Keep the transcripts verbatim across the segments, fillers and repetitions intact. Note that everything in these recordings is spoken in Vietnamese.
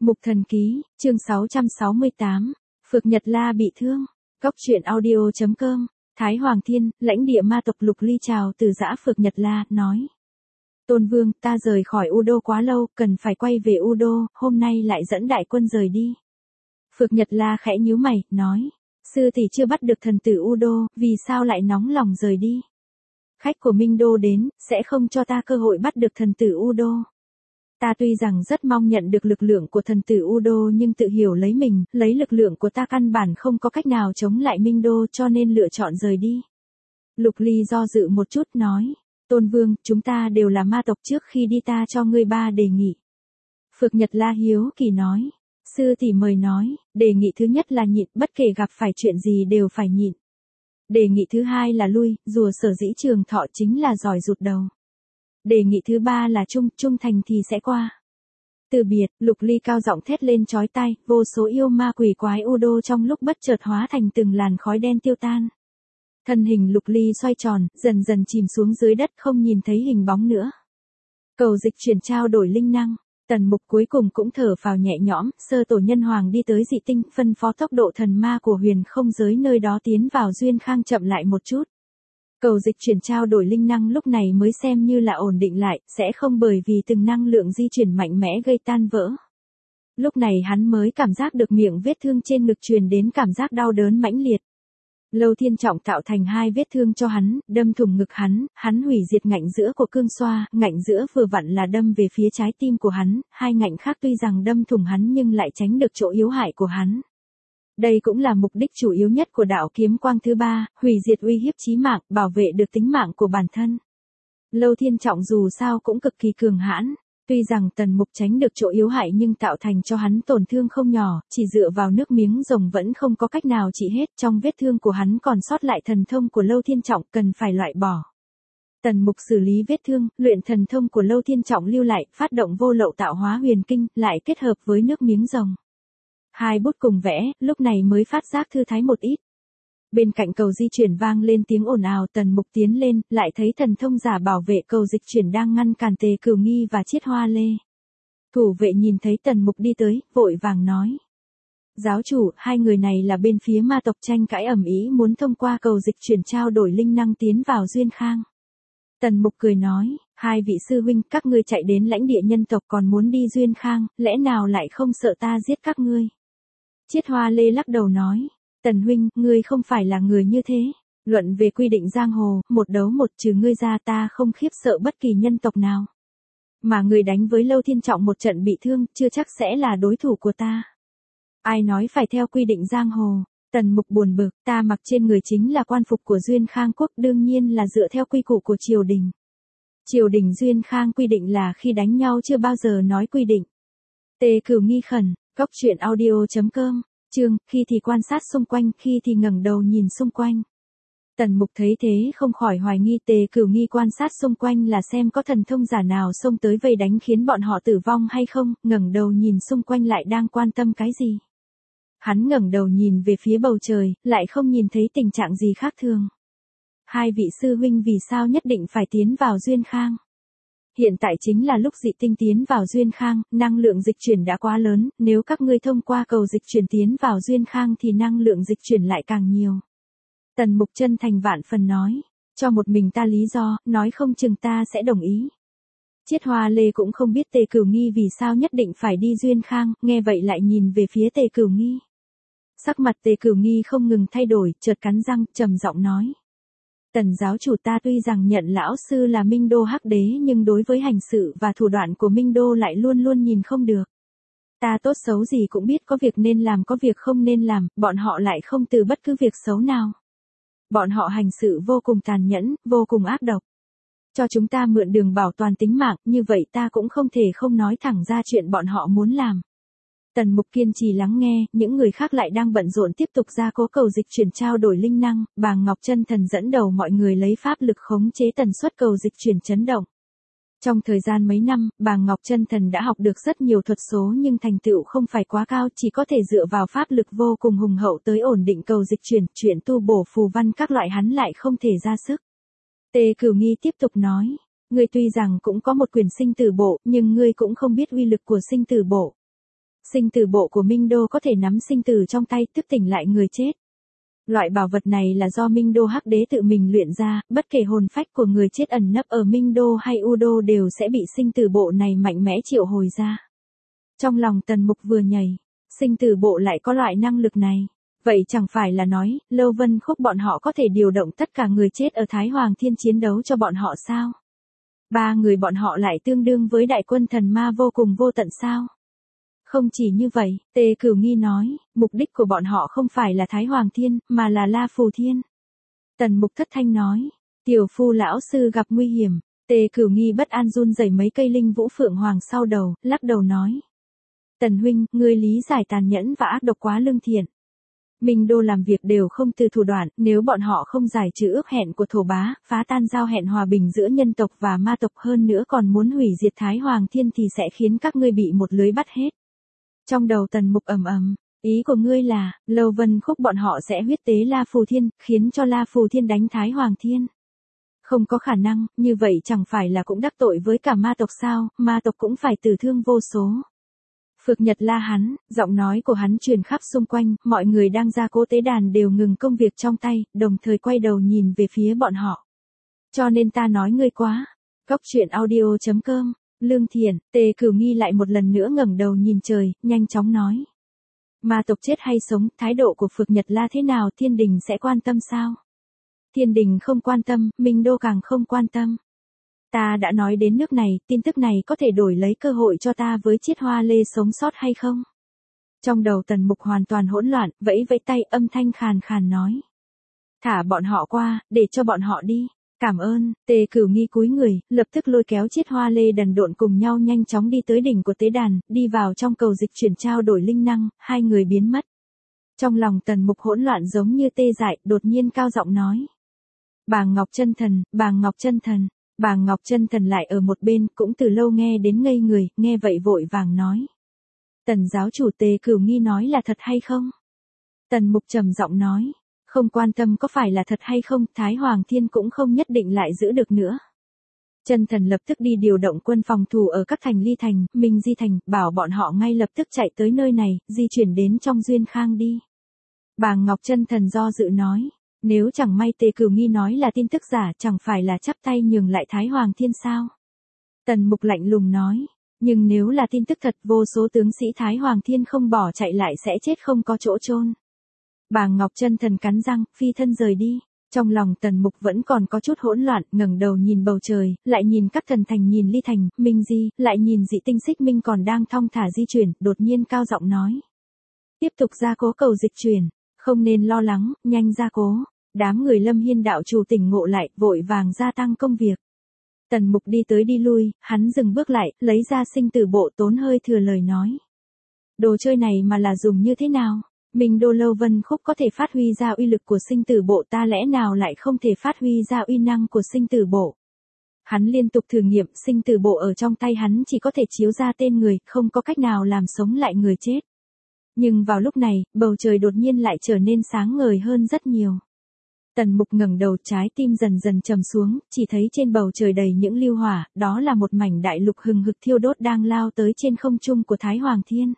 Mục Thần Ký, chương sáu trăm sáu mươi tám, Phược Nhật La bị thương. Góc truyện audio chấm com, Thái Hoàng Thiên, lãnh địa ma tộc Lục Ly chào từ giã Phược Nhật La, nói. Tôn Vương, ta rời khỏi U Đô quá lâu, cần phải quay về U Đô, hôm nay lại dẫn đại quân rời đi. Phược Nhật La khẽ nhíu mày, nói. Sư tỷ chưa bắt được thần tử U Đô, vì sao lại nóng lòng rời đi? Khách của Minh Đô đến, sẽ không cho ta cơ hội bắt được thần tử U Đô. Ta tuy rằng rất mong nhận được lực lượng của thần tử U Đô nhưng tự hiểu lấy mình, lấy lực lượng của ta căn bản không có cách nào chống lại Minh Đô cho nên lựa chọn rời đi. Lục Ly do dự một chút nói, Tôn Vương, chúng ta đều là ma tộc, trước khi đi ta cho ngươi ba đề nghị. Phược Nhật La hiếu kỳ nói, sư tỷ mời nói, đề nghị thứ nhất là nhịn, bất kể gặp phải chuyện gì đều phải nhịn. Đề nghị thứ hai là lui, rùa sở dĩ trường thọ chính là giỏi rụt đầu. Đề nghị thứ ba là trung, trung thành thì sẽ qua. Từ biệt, Lục Ly cao giọng thét lên chói tai, vô số yêu ma quỷ quái U Đô trong lúc bất chợt hóa thành từng làn khói đen tiêu tan. Thân hình Lục Ly xoay tròn, dần dần chìm xuống dưới đất không nhìn thấy hình bóng nữa. Cầu dịch chuyển trao đổi linh năng, Tần Mục cuối cùng cũng thở phào nhẹ nhõm, sơ tổ nhân hoàng đi tới dị tinh, phân phó tốc độ thần ma của huyền không giới nơi đó tiến vào Duyên Khang chậm lại một chút. Cầu dịch chuyển trao đổi linh năng lúc này mới xem như là ổn định lại, sẽ không bởi vì từng năng lượng di chuyển mạnh mẽ gây tan vỡ. Lúc này hắn mới cảm giác được miệng vết thương trên ngực truyền đến cảm giác đau đớn mãnh liệt. Lâu Thiên Trọng tạo thành hai vết thương cho hắn, đâm thủng ngực hắn, hắn hủy diệt ngạnh giữa của cương xoa, ngạnh giữa vừa vặn là đâm về phía trái tim của hắn, hai ngạnh khác tuy rằng đâm thủng hắn nhưng lại tránh được chỗ yếu hại của hắn. Đây cũng là mục đích chủ yếu nhất của đạo kiếm quang thứ ba, hủy diệt uy hiếp chí mạng, bảo vệ được tính mạng của bản thân. Lâu Thiên Trọng dù sao cũng cực kỳ cường hãn, tuy rằng Tần Mục tránh được chỗ yếu hại nhưng tạo thành cho hắn tổn thương không nhỏ, chỉ dựa vào nước miếng rồng vẫn không có cách nào trị hết, trong vết thương của hắn còn sót lại thần thông của Lâu Thiên Trọng cần phải loại bỏ. Tần Mục xử lý vết thương, luyện thần thông của Lâu Thiên Trọng lưu lại, phát động vô lậu tạo hóa huyền kinh, lại kết hợp với nước miếng rồng. Hai bút cùng vẽ, lúc này mới phát giác thư thái một ít. Bên cạnh cầu di chuyển vang lên tiếng ồn ào, Tần Mục tiến lên, lại thấy thần thông giả bảo vệ cầu dịch chuyển đang ngăn cản Tề Cửu Nghi và Chiết Hoa Lê. Thủ vệ nhìn thấy Tần Mục đi tới, vội vàng nói. Giáo chủ, hai người này là bên phía ma tộc tranh cãi ầm ĩ muốn thông qua cầu dịch chuyển trao đổi linh năng tiến vào Duyên Khang. Tần Mục cười nói, hai vị sư huynh, các ngươi chạy đến lãnh địa nhân tộc còn muốn đi Duyên Khang, lẽ nào lại không sợ ta giết các ngươi? Chiết Hoa Lê lắc đầu nói, Tần huynh, ngươi không phải là người như thế. Luận về quy định giang hồ, một đấu một trừ ngươi ra ta không khiếp sợ bất kỳ nhân tộc nào. Mà người đánh với Lâu Thiên Trọng một trận bị thương, chưa chắc sẽ là đối thủ của ta. Ai nói phải theo quy định giang hồ? Tần Mục buồn bực, ta mặc trên người chính là quan phục của Duyên Khang quốc, đương nhiên là dựa theo quy củ của triều đình. Triều đình Duyên Khang quy định là khi đánh nhau chưa bao giờ nói quy định. Tề Cửu Nghi khẩn, góc truyện audio chấm com, chương, khi thì quan sát xung quanh, khi thì ngẩng đầu nhìn xung quanh. Tần Mục thấy thế không khỏi hoài nghi Tề Cửu Nghi quan sát xung quanh là xem có thần thông giả nào xông tới vây đánh khiến bọn họ tử vong hay không, ngẩng đầu nhìn xung quanh lại đang quan tâm cái gì. Hắn ngẩng đầu nhìn về phía bầu trời, lại không nhìn thấy tình trạng gì khác thường. Hai vị sư huynh vì sao nhất định phải tiến vào Duyên Khang? Hiện tại chính là lúc dị tinh tiến vào Duyên Khang, năng lượng dịch chuyển đã quá lớn, nếu các ngươi thông qua cầu dịch chuyển tiến vào Duyên Khang thì năng lượng dịch chuyển lại càng nhiều. Tần Mục chân thành vạn phần nói, cho một mình ta lý do, nói không chừng ta sẽ đồng ý. Chiết Hoa Lê cũng không biết Tề Cửu Nghi vì sao nhất định phải đi Duyên Khang, nghe vậy lại nhìn về phía Tề Cửu Nghi. Sắc mặt Tề Cửu Nghi không ngừng thay đổi, chợt cắn răng, trầm giọng nói. Tần giáo chủ, ta tuy rằng nhận lão sư là Minh Đô Hắc Đế nhưng đối với hành sự và thủ đoạn của Minh Đô lại luôn luôn nhìn không được. Ta tốt xấu gì cũng biết có việc nên làm có việc không nên làm, bọn họ lại không từ bất cứ việc xấu nào. Bọn họ hành sự vô cùng tàn nhẫn, vô cùng ác độc. Cho chúng ta mượn đường bảo toàn tính mạng, như vậy ta cũng không thể không nói thẳng ra chuyện bọn họ muốn làm. Tần Mục kiên trì lắng nghe, những người khác lại đang bận rộn tiếp tục ra cố cầu dịch chuyển trao đổi linh năng, Bàng Ngọc Chân Thần dẫn đầu mọi người lấy pháp lực khống chế tần suất cầu dịch chuyển chấn động. Trong thời gian mấy năm, Bàng Ngọc Chân Thần đã học được rất nhiều thuật số nhưng thành tựu không phải quá cao, chỉ có thể dựa vào pháp lực vô cùng hùng hậu tới ổn định cầu dịch chuyển, chuyện tu bổ phù văn các loại hắn lại không thể ra sức. Tề Cửu Nghi tiếp tục nói, ngươi tuy rằng cũng có một quyền sinh tử bộ, nhưng ngươi cũng không biết uy lực của sinh tử bộ. Sinh tử bộ của Minh Đô có thể nắm sinh tử trong tay, thức tỉnh lại người chết. Loại bảo vật này là do Minh Đô Hắc Đế tự mình luyện ra, bất kể hồn phách của người chết ẩn nấp ở Minh Đô hay U Đô đều sẽ bị sinh tử bộ này mạnh mẽ triệu hồi ra. Trong lòng Tần Mục vừa nhảy, sinh tử bộ lại có loại năng lực này. Vậy chẳng phải là nói, Lâu Vân Khúc bọn họ có thể điều động tất cả người chết ở Thái Hoàng Thiên chiến đấu cho bọn họ sao? Ba người bọn họ lại tương đương với đại quân thần ma vô cùng vô tận sao? Không chỉ như vậy, Tề Cửu Nghi nói, mục đích của bọn họ không phải là Thái Hoàng Thiên, mà là La Phù Thiên. Tần Mục thất thanh nói, tiểu phu lão sư gặp nguy hiểm. Tề Cửu Nghi bất an run rẩy mấy cây linh vũ phượng hoàng sau đầu, lắc đầu nói. Tần huynh, ngươi lý giải tàn nhẫn và ác độc quá lương thiện. Minh Đô làm việc đều không từ thủ đoạn, nếu bọn họ không giải trừ ước hẹn của thổ bá, phá tan giao hẹn hòa bình giữa nhân tộc và ma tộc hơn nữa còn muốn hủy diệt Thái Hoàng Thiên thì sẽ khiến các ngươi bị một lưới bắt hết. Trong đầu Tần Mục ầm ầm, ý của ngươi là, Lâu Vân Khúc bọn họ sẽ huyết tế La Phù Thiên, khiến cho La Phù Thiên đánh Thái Hoàng Thiên. Không có khả năng, như vậy chẳng phải là cũng đắc tội với cả ma tộc sao, ma tộc cũng phải tử thương vô số. Phược Nhật la hắn, giọng nói của hắn truyền khắp xung quanh, mọi người đang ra cố tế đàn đều ngừng công việc trong tay, đồng thời quay đầu nhìn về phía bọn họ. Cho nên ta nói ngươi quá. Cóc truyện audio chấm com, Lương Thiện, Tề Cửu Nghi lại một lần nữa ngẩng đầu nhìn trời, nhanh chóng nói. Ma tộc chết hay sống, thái độ của Phược Nhật la thế nào, thiên đình sẽ quan tâm sao? Thiên đình không quan tâm, Minh Đô càng không quan tâm. Ta đã nói đến nước này, tin tức này có thể đổi lấy cơ hội cho ta với Chiết Hoa Lê sống sót hay không? Trong đầu Tần Mục hoàn toàn hỗn loạn, vẫy vẫy tay, âm thanh khàn khàn nói. Thả bọn họ qua, để cho bọn họ đi. Cảm ơn. Tề Cửu Nghi cúi người, lập tức lôi kéo Chiết Hoa Lê đần độn cùng nhau nhanh chóng đi tới đỉnh của tế đàn, đi vào trong cầu dịch chuyển trao đổi linh năng, hai người biến mất. Trong lòng Tần Mục hỗn loạn giống như tê dại, đột nhiên cao giọng nói. Bàng Ngọc Chân Thần, Bàng Ngọc Chân Thần. Bàng Ngọc Chân Thần lại ở một bên, cũng từ lâu nghe đến ngây người, nghe vậy vội vàng nói. Tần giáo chủ, Tề Cửu Nghi nói là thật hay không? Tần Mục trầm giọng nói. Không quan tâm có phải là thật hay không, Thái Hoàng Thiên cũng không nhất định lại giữ được nữa. Chân Thần lập tức đi điều động quân phòng thủ ở các thành Ly Thành, Minh Di Thành, bảo bọn họ ngay lập tức chạy tới nơi này, di chuyển đến trong Duyên Khang đi. Bàng Ngọc Chân Thần do dự nói. Nếu chẳng may Tề Cửu Nghi nói là tin tức giả, chẳng phải là chắp tay nhường lại Thái Hoàng Thiên sao? Tần Mục lạnh lùng nói, nhưng nếu là tin tức thật, vô số tướng sĩ Thái Hoàng Thiên không bỏ chạy lại sẽ chết không có chỗ chôn. Bàng Ngọc Chân Thần cắn răng, phi thân rời đi. Trong lòng Tần Mục vẫn còn có chút hỗn loạn, ngẩng đầu nhìn bầu trời, lại nhìn các thần thành, nhìn Ly Thành, Minh Di, lại nhìn dị tinh Xích Minh còn đang thong thả di chuyển, đột nhiên cao giọng nói. Tiếp tục gia cố cầu dịch chuyển, không nên lo lắng, nhanh gia cố. Đám người Lâm Hiên đạo chủ tỉnh ngộ lại, vội vàng gia tăng công việc. Tần Mục đi tới đi lui, hắn dừng bước lại, lấy ra sinh tử bộ, tốn hơi thừa lời nói. Đồ chơi này mà là dùng như thế nào? Minh Đô Lâu Vân Khúc có thể phát huy ra uy lực của sinh tử bộ, ta lẽ nào lại không thể phát huy ra uy năng của sinh tử bộ? Hắn liên tục thử nghiệm, sinh tử bộ ở trong tay hắn chỉ có thể chiếu ra tên người, không có cách nào làm sống lại người chết. Nhưng vào lúc này, bầu trời đột nhiên lại trở nên sáng ngời hơn rất nhiều. Tần Mục ngẩng đầu, trái tim dần dần trầm xuống, chỉ thấy trên bầu trời đầy những lưu hỏa, đó là một mảnh đại lục hừng hực thiêu đốt đang lao tới trên không trung của Thái Hoàng Thiên.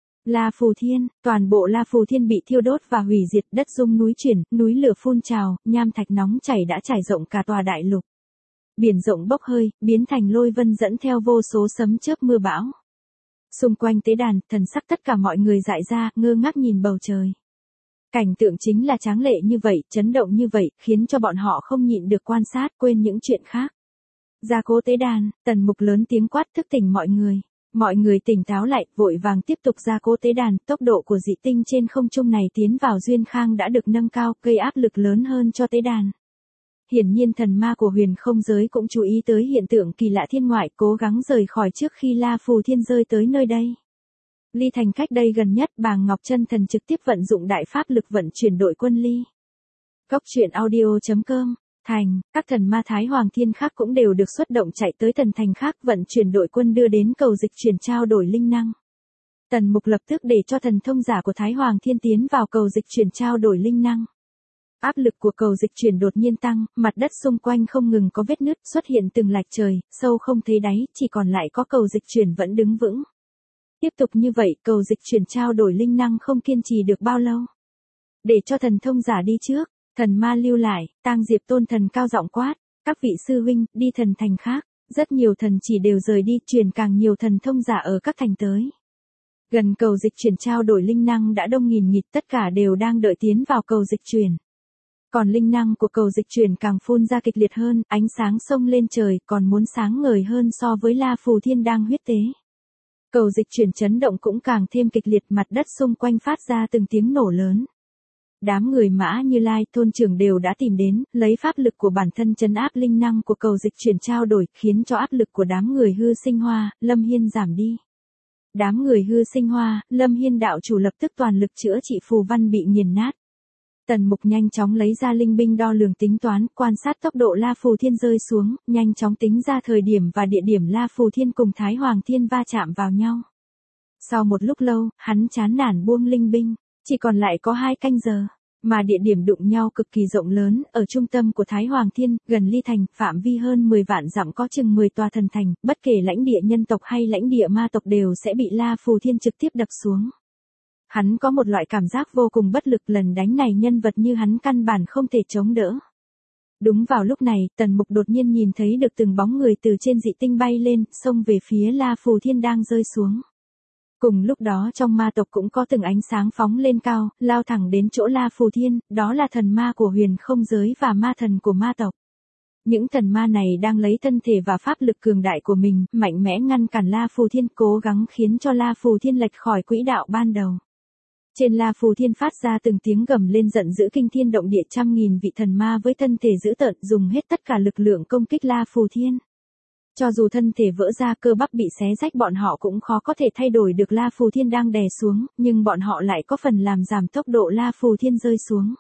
La Phù Thiên, toàn bộ La Phù Thiên bị thiêu đốt và hủy diệt, đất rung núi chuyển, núi lửa phun trào, nham thạch nóng chảy đã trải rộng cả tòa đại lục. Biển rộng bốc hơi, biến thành lôi vân dẫn theo vô số sấm chớp mưa bão. Xung quanh tế đàn, thần sắc tất cả mọi người dại ra, ngơ ngác nhìn bầu trời. Cảnh tượng chính là tráng lệ như vậy, chấn động như vậy, khiến cho bọn họ không nhịn được quan sát, quên những chuyện khác. Gia cố tế đàn, Tần Mục lớn tiếng quát thức tỉnh mọi người. Mọi người tỉnh táo lại, vội vàng tiếp tục gia cố tế đàn, tốc độ của dị tinh trên không trung này tiến vào Duyên Khang đã được nâng cao, gây áp lực lớn hơn cho tế đàn. Hiển nhiên thần ma của huyền không giới cũng chú ý tới hiện tượng kỳ lạ thiên ngoại, cố gắng rời khỏi trước khi La Phù Thiên rơi tới nơi đây. Ly Thành cách đây gần nhất, Bàng Ngọc Chân Thần trực tiếp vận dụng đại pháp lực vận chuyển đội quân Ly. Cóc truyện audio chấm com, thành, các thần ma Thái Hoàng Thiên khác cũng đều được xuất động chạy tới thần thành khác vận chuyển đội quân đưa đến cầu dịch chuyển trao đổi linh năng. Tần Mục lập tức để cho thần thông giả của Thái Hoàng Thiên tiến vào cầu dịch chuyển trao đổi linh năng. Áp lực của cầu dịch chuyển đột nhiên tăng, mặt đất xung quanh không ngừng có vết nứt, xuất hiện từng lạch trời, sâu không thấy đáy, chỉ còn lại có cầu dịch chuyển vẫn đứng vững. Tiếp tục như vậy, cầu dịch chuyển trao đổi linh năng không kiên trì được bao lâu. Để cho thần thông giả đi trước, thần ma lưu lại, Tang Diệp Tôn thần cao giọng quát, các vị sư huynh, đi thần thành khác, rất nhiều thần chỉ đều rời đi, truyền càng nhiều thần thông giả ở các thành tới. Gần cầu dịch chuyển trao đổi linh năng đã đông nghìn nghịt, tất cả đều đang đợi tiến vào cầu dịch chuyển. Còn linh năng của cầu dịch chuyển càng phun ra kịch liệt hơn, ánh sáng sông lên trời, còn muốn sáng ngời hơn so với La Phù Thiên đang huyết tế. Cầu dịch chuyển chấn động cũng càng thêm kịch liệt, mặt đất xung quanh phát ra từng tiếng nổ lớn. Đám người Mã Như Lai, thôn trưởng đều đã tìm đến, lấy pháp lực của bản thân trấn áp linh năng của cầu dịch chuyển trao đổi, khiến cho áp lực của đám người hư sinh hoa, Lâm Hiên giảm đi. Đám người hư sinh hoa, Lâm Hiên đạo chủ lập tức toàn lực chữa trị phù văn bị nghiền nát. Tần Mục nhanh chóng lấy ra linh binh đo lường tính toán, quan sát tốc độ La Phù Thiên rơi xuống, nhanh chóng tính ra thời điểm và địa điểm La Phù Thiên cùng Thái Hoàng Thiên va chạm vào nhau. Sau một lúc lâu, hắn chán nản buông linh binh, chỉ còn lại có hai canh giờ, mà địa điểm đụng nhau cực kỳ rộng lớn, ở trung tâm của Thái Hoàng Thiên, gần Ly Thành, phạm vi hơn mười vạn dặm có chừng mười tòa thần thành, bất kể lãnh địa nhân tộc hay lãnh địa ma tộc đều sẽ bị La Phù Thiên trực tiếp đập xuống. Hắn có một loại cảm giác vô cùng bất lực, lần đánh này nhân vật như hắn căn bản không thể chống đỡ. Đúng vào lúc này, Tần Mục đột nhiên nhìn thấy được từng bóng người từ trên dị tinh bay lên, xông về phía La Phù Thiên đang rơi xuống. Cùng lúc đó trong ma tộc cũng có từng ánh sáng phóng lên cao, lao thẳng đến chỗ La Phù Thiên, đó là thần ma của huyền không giới và ma thần của ma tộc. Những thần ma này đang lấy thân thể và pháp lực cường đại của mình, mạnh mẽ ngăn cản La Phù Thiên, cố gắng khiến cho La Phù Thiên lệch khỏi quỹ đạo ban đầu. Trên La Phù Thiên phát ra từng tiếng gầm lên giận dữ kinh thiên động địa, trăm nghìn vị thần ma với thân thể dữ tợn dùng hết tất cả lực lượng công kích La Phù Thiên. Cho dù thân thể vỡ ra, cơ bắp bị xé rách, bọn họ cũng khó có thể thay đổi được La Phù Thiên đang đè xuống, nhưng bọn họ lại có phần làm giảm tốc độ La Phù Thiên rơi xuống.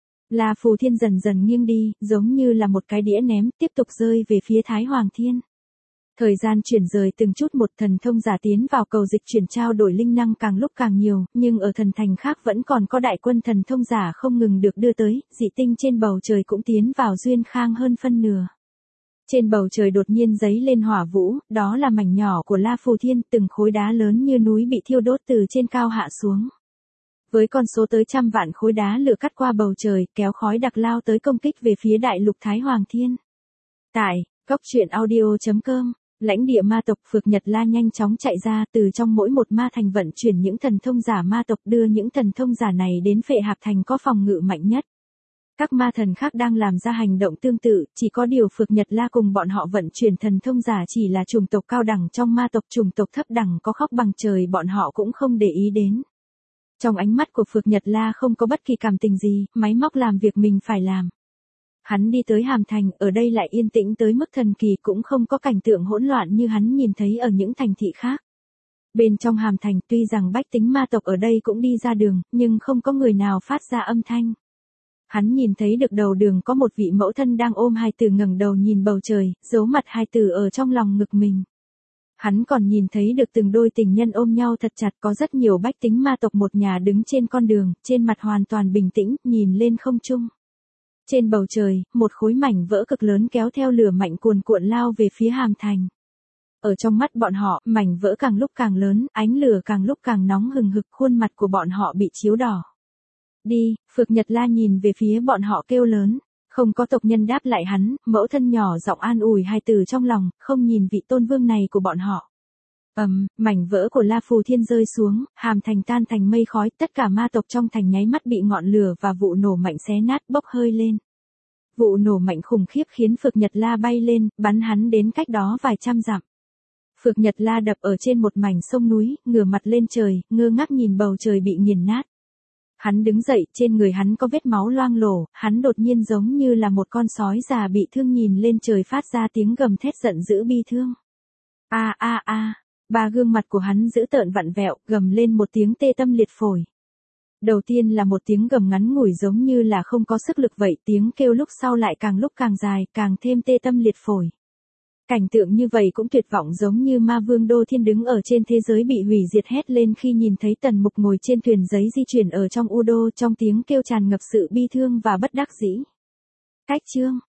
La Phù Thiên dần dần nghiêng đi, giống như là một cái đĩa ném, tiếp tục rơi về phía Thái Hoàng Thiên. Thời gian chuyển rời từng chút một, thần thông giả tiến vào cầu dịch chuyển trao đổi linh năng càng lúc càng nhiều, nhưng ở thần thành khác vẫn còn có đại quân thần thông giả không ngừng được đưa tới, dị tinh trên bầu trời cũng tiến vào duyên khang hơn phân nửa. Trên bầu trời đột nhiên giấy lên hỏa vũ, đó là mảnh nhỏ của La Phù Thiên, từng khối đá lớn như núi bị thiêu đốt từ trên cao hạ xuống. Với con số tới trăm vạn khối đá lửa cắt qua bầu trời, kéo khói đặc lao tới công kích về phía đại lục Thái Hoàng Thiên. Tại góc truyện audio chấm com, lãnh địa ma tộc, Phược Nhật La nhanh chóng chạy ra, từ trong mỗi một ma thành vận chuyển những thần thông giả ma tộc, đưa những thần thông giả này đến Phệ Hạp Thành có phòng ngự mạnh nhất. Các ma thần khác đang làm ra hành động tương tự, chỉ có điều Phược Nhật La cùng bọn họ vận chuyển thần thông giả chỉ là chủng tộc cao đẳng trong ma tộc, chủng tộc thấp đẳng có khóc bằng trời bọn họ cũng không để ý đến. Trong ánh mắt của Phược Nhật La không có bất kỳ cảm tình gì, máy móc làm việc mình phải làm. Hắn đi tới Hàm Thành, ở đây lại yên tĩnh tới mức thần kỳ, cũng không có cảnh tượng hỗn loạn như hắn nhìn thấy ở những thành thị khác. Bên trong Hàm Thành, tuy rằng bách tính ma tộc ở đây cũng đi ra đường, nhưng không có người nào phát ra âm thanh. Hắn nhìn thấy được đầu đường có một vị mẫu thân đang ôm hài tử ngẩng đầu nhìn bầu trời, giấu mặt hài tử ở trong lòng ngực mình. Hắn còn nhìn thấy được từng đôi tình nhân ôm nhau thật chặt, có rất nhiều bách tính ma tộc một nhà đứng trên con đường, trên mặt hoàn toàn bình tĩnh, nhìn lên không trung. Trên bầu trời, một khối mảnh vỡ cực lớn kéo theo lửa mạnh cuồn cuộn lao về phía Hàm Thành. Ở trong mắt bọn họ, mảnh vỡ càng lúc càng lớn, ánh lửa càng lúc càng nóng hừng hực, khuôn mặt của bọn họ bị chiếu đỏ. Đi, Phược Nhật La nhìn về phía bọn họ kêu lớn. Không có tộc nhân đáp lại hắn, mẫu thân nhỏ giọng an ủi hai từ trong lòng, không nhìn vị tôn vương này của bọn họ. Ầm, um, mảnh vỡ của La Phù Thiên rơi xuống, Hàm Thành tan thành mây khói, tất cả ma tộc trong thành nháy mắt bị ngọn lửa và vụ nổ mạnh xé nát, bốc hơi lên. Vụ nổ mạnh khủng khiếp khiến Phược Nhật La bay lên, bắn hắn đến cách đó vài trăm dặm. Phược Nhật La đập ở trên một mảnh sông núi, ngửa mặt lên trời, ngơ ngác nhìn bầu trời bị nghiền nát. Hắn đứng dậy, trên người hắn có vết máu loang lổ, hắn đột nhiên giống như là một con sói già bị thương nhìn lên trời phát ra tiếng gầm thét giận dữ bi thương. A a a, ba gương mặt của hắn dữ tợn vặn vẹo, gầm lên một tiếng tê tâm liệt phổi. Đầu tiên là một tiếng gầm ngắn ngủi giống như là không có sức lực vậy, tiếng kêu lúc sau lại càng lúc càng dài, càng thêm tê tâm liệt phổi. Cảnh tượng như vậy cũng tuyệt vọng, giống như ma vương Đô Thiên đứng ở trên thế giới bị hủy diệt hét lên khi nhìn thấy Tần Mục ngồi trên thuyền giấy di chuyển ở trong U Đô, trong tiếng kêu tràn ngập sự bi thương và bất đắc dĩ. Cách chương